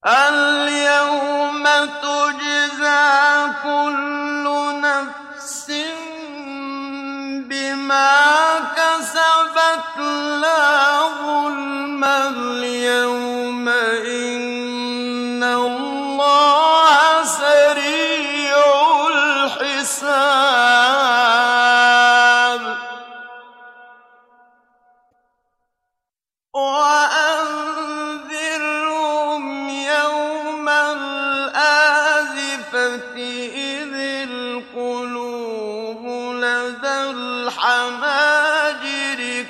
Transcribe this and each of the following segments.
اليوم تجزى كل نفس بما كسبت لا ظلم اليوم إن الله سريع الحساب وأنذرهم يوم الآزفة إذ القلوب لدى الحناجر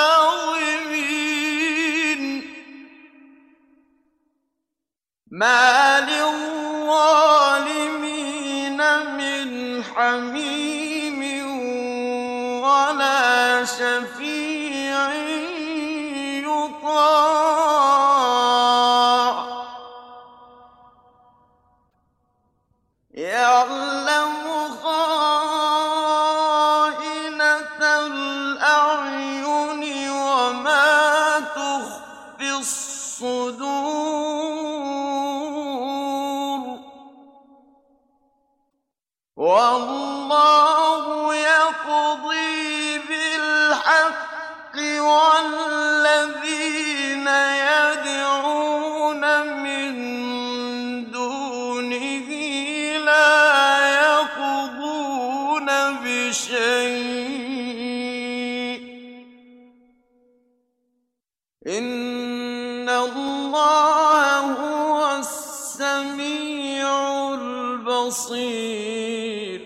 كاظمين ما للظالمين من حميم ولا شفيع يطاع يعلم خائنة الأعين وما تخفي الصدور والله يقضي بالحق والذين يدعون من دونه لا يقضون بشيء إن الله هو السميع البصير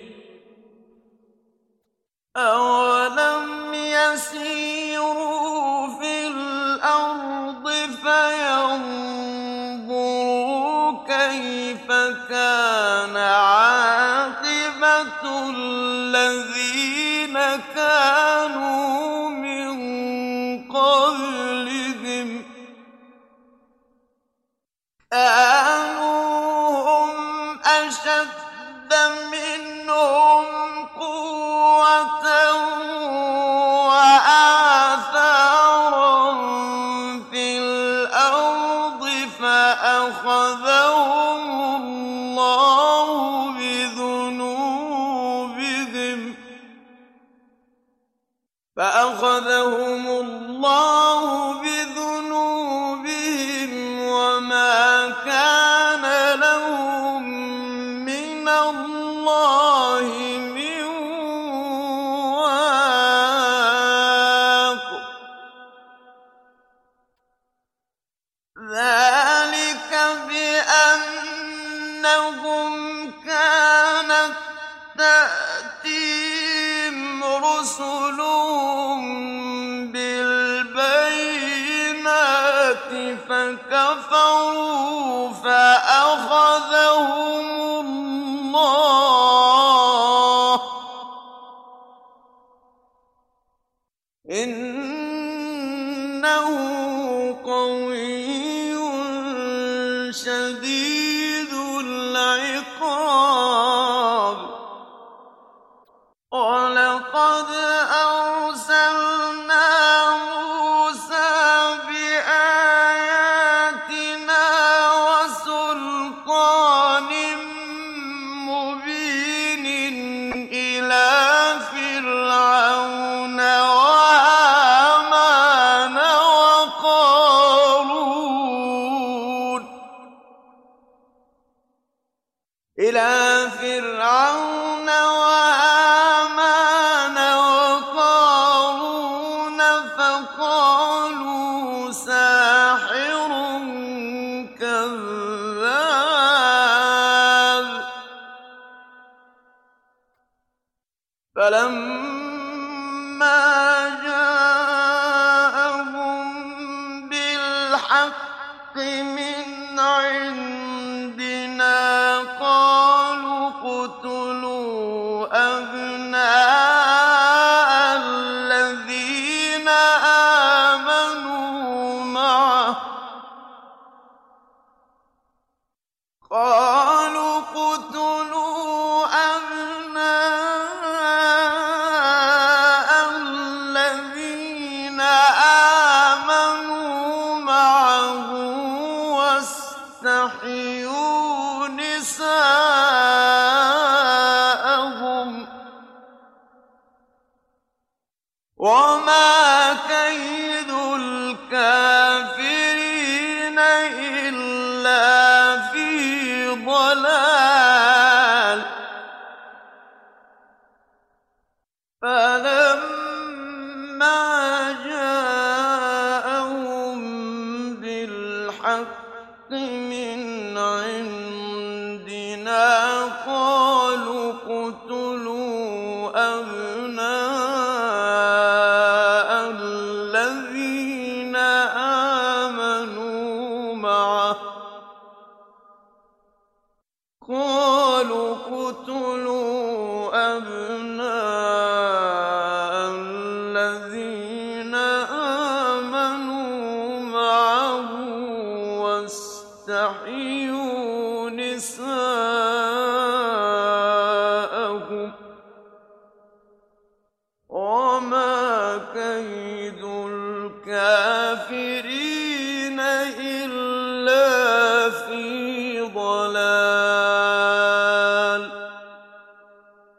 أولم يسيروا في الأرض فينظروا كيف كان عاقبة الذين كانوا من قبلهم كانوا هم أشد منهم قوة وآثارا في الأرض فأخذهم الله بذنوبهم وما كان لهم من الله من واق ذلك بأنهم كانت تأتيهم رسلهم بالبينات فكفروا فأخذهم الله إنه قوي شديد العقاب ولقد أرسلنا موسى بآياتنا وسلطان مبين إلى فرعون وهامان وقارون فقالوا ساحر كذاب فلما جاءهم بالحق من عندنا قالوا اقتلوا أبناء الذين آمنوا معه وَاسْتَحْيُوا نِسَاءَهُمْ ۚ وَمَا كَيْدُ الْكَافِرِينَ إِلَّا فِي ضَلَالٍ فَلَمَّا جَاءَهُم بِالْحَقِّ مِنْ عِندِنَا قَالُوا اقْتُلُوا أَبْنَاءَ الَّذِينَ آمَنُوا مَعَهُ وَاسْتَحْيُوا نِسَاءَهُمْ ۚ وَمَا كَيْدُ